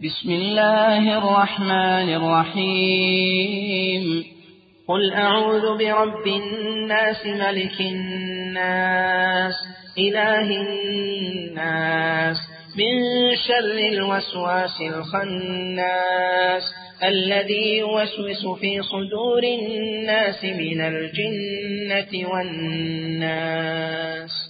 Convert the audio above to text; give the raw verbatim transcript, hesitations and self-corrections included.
بسم الله الرحمن الرحيم قل أعوذ برب الناس ملك الناس إله الناس من شر الوسواس الخناس الذي يوسوس في صدور الناس من الجنة والناس.